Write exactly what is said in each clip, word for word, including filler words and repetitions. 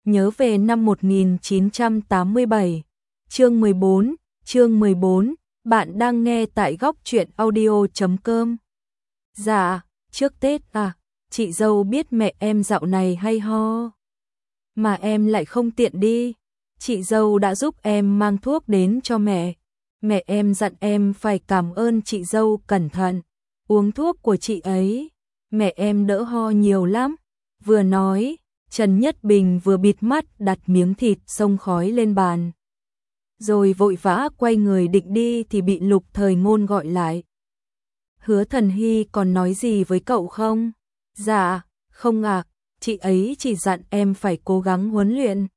nhớ về năm một nghìn chín trăm tám mươi bảy. Chương mười bốn, chương mười bốn, bạn đang nghe tại góc truyện audio chấm com. Dạ, trước Tết à, chị dâu biết mẹ em dạo này hay ho. Mà em lại không tiện đi. Chị dâu đã giúp em mang thuốc đến cho mẹ. Mẹ em dặn em phải cảm ơn chị dâu cẩn thận. Uống thuốc của chị ấy, mẹ em đỡ ho nhiều lắm. Vừa nói, Trần Nhất Bình vừa bịt mắt đặt miếng thịt xông khói lên bàn. Rồi vội vã quay người định đi thì bị Lục Thời Ngôn gọi lại. Hứa Thần Hy còn nói gì với cậu không? Dạ, không ạ, chị ấy chỉ dặn em phải cố gắng huấn luyện.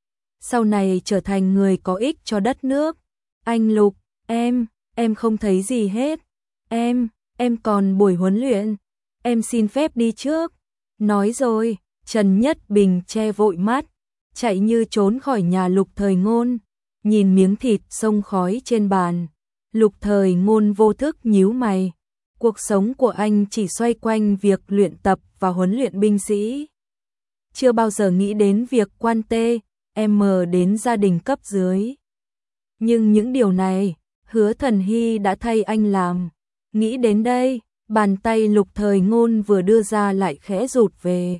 Sau này trở thành người có ích cho đất nước. Anh Lục, em, em không thấy gì hết. Em, em còn buổi huấn luyện. Em xin phép đi trước. Nói rồi, Trần Nhất Bình che vội mắt, chạy như trốn khỏi nhà Lục Thời Ngôn. Nhìn miếng thịt xông khói trên bàn, Lục Thời Ngôn vô thức nhíu mày. Cuộc sống của anh chỉ xoay quanh việc luyện tập và huấn luyện binh sĩ. Chưa bao giờ nghĩ đến việc quan tê, em đến gia đình cấp dưới. Nhưng những điều này, Hứa Thần Hy đã thay anh làm. Nghĩ đến đây, bàn tay Lục Thời Ngôn vừa đưa ra lại khẽ rụt về.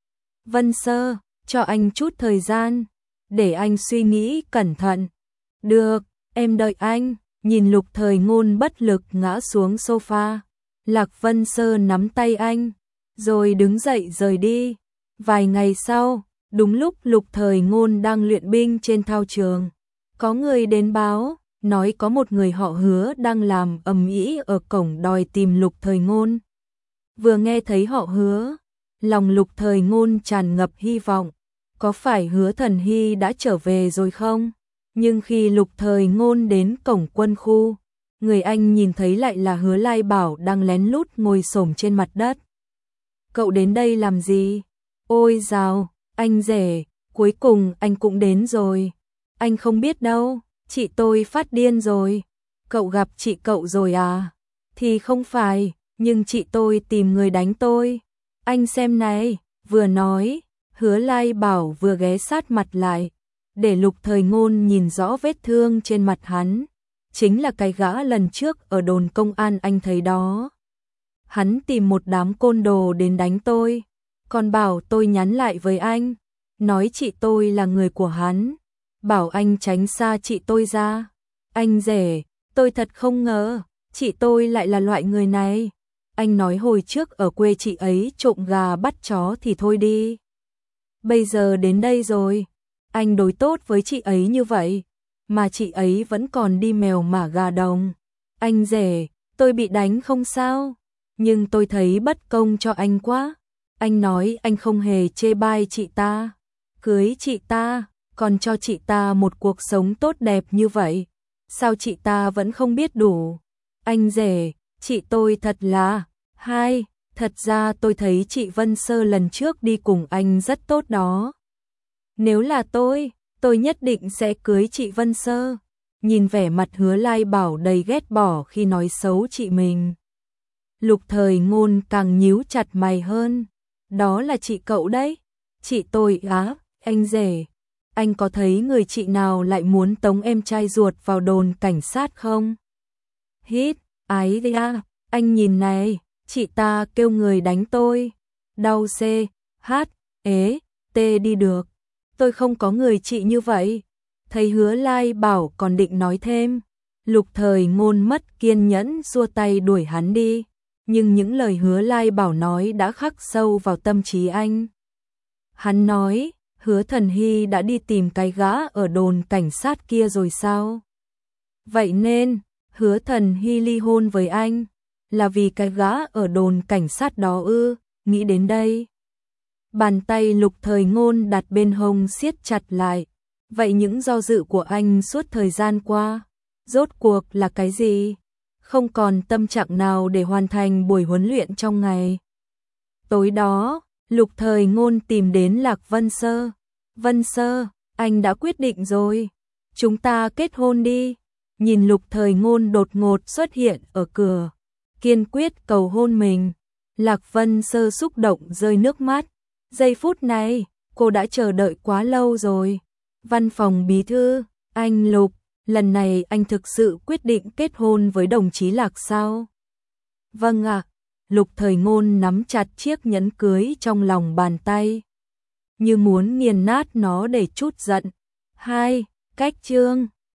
Vân Sơ, cho anh chút thời gian, để anh suy nghĩ cẩn thận. Được, em đợi anh. Nhìn Lục Thời Ngôn bất lực ngã xuống sofa, Lạc Vân Sơ nắm tay anh, rồi đứng dậy rời đi. Vài ngày sau, đúng lúc Lục Thời Ngôn đang luyện binh trên thao trường, có người đến báo, nói có một người họ Hứa đang làm ầm ĩ ở cổng đòi tìm Lục Thời Ngôn. Vừa nghe thấy họ Hứa, lòng Lục Thời Ngôn tràn ngập hy vọng, có phải Hứa Thần Hy đã trở về rồi không? Nhưng khi Lục Thời Ngôn đến cổng quân khu, người anh nhìn thấy lại là Hứa Lai Bảo đang lén lút ngồi xổm trên mặt đất. Cậu đến đây làm gì? Ôi dào, anh rể, cuối cùng anh cũng đến rồi. Anh không biết đâu, chị tôi phát điên rồi. Cậu gặp chị cậu rồi à? Thì không phải, nhưng chị tôi tìm người đánh tôi. Anh xem này, vừa nói, Hứa Lai Bảo vừa ghé sát mặt lại, để Lục Thời Ngôn nhìn rõ vết thương trên mặt hắn. Chính là cái gã lần trước ở đồn công an anh thấy đó. Hắn tìm một đám côn đồ đến đánh tôi, còn bảo tôi nhắn lại với anh, nói chị tôi là người của hắn, bảo anh tránh xa chị tôi ra. Anh rể, tôi thật không ngờ, chị tôi lại là loại người này. Anh nói hồi trước ở quê chị ấy trộm gà bắt chó thì thôi đi. Bây giờ đến đây rồi, anh đối tốt với chị ấy như vậy, mà chị ấy vẫn còn đi mèo mả gà đồng. Anh rể, tôi bị đánh không sao, nhưng tôi thấy bất công cho anh quá. Anh nói anh không hề chê bai chị ta, cưới chị ta, còn cho chị ta một cuộc sống tốt đẹp như vậy. Sao chị ta vẫn không biết đủ? Anh rể, chị tôi thật là... Hai, thật ra tôi thấy chị Vân Sơ lần trước đi cùng anh rất tốt đó. Nếu là tôi, tôi nhất định sẽ cưới chị Vân Sơ. Nhìn vẻ mặt Hứa Lai Bảo đầy ghét bỏ khi nói xấu chị mình, Lục Thời Ngôn càng nhíu chặt mày hơn. Đó là chị cậu đấy. Chị tôi á, anh rể, anh có thấy người chị nào lại muốn tống em trai ruột vào đồn cảnh sát không? Hít, ái da, anh nhìn này, chị ta kêu người đánh tôi. Đau C, H, ế, T đi được. Tôi không có người chị như vậy. Thấy Hứa Lai Bảo còn định nói thêm, Lục Thời Ngôn mất kiên nhẫn xua tay đuổi hắn đi. Nhưng những lời Hứa Lai Bảo nói đã khắc sâu vào tâm trí anh. Hắn nói, Hứa Thần Hy đã đi tìm cái gã ở đồn cảnh sát kia rồi sao? Vậy nên, Hứa Thần Hy ly hôn với anh, là vì cái gã ở đồn cảnh sát đó ư? Nghĩ đến đây, bàn tay Lục Thời Ngôn đặt bên hông siết chặt lại. Vậy những do dự của anh suốt thời gian qua, rốt cuộc là cái gì? Không còn tâm trạng nào để hoàn thành buổi huấn luyện trong ngày. Tối đó, Lục Thời Ngôn tìm đến Lạc Vân Sơ. Vân Sơ, anh đã quyết định rồi. Chúng ta kết hôn đi. Nhìn Lục Thời Ngôn đột ngột xuất hiện ở cửa, kiên quyết cầu hôn mình, Lạc Vân Sơ xúc động rơi nước mắt. Giây phút này, cô đã chờ đợi quá lâu rồi. Văn phòng bí thư, anh Lục, lần này anh thực sự quyết định kết hôn với đồng chí Lạc sao? Vâng ạ. Lục Thời Ngôn nắm chặt chiếc nhẫn cưới trong lòng bàn tay, như muốn nghiền nát nó để chút giận. Hai, cách chương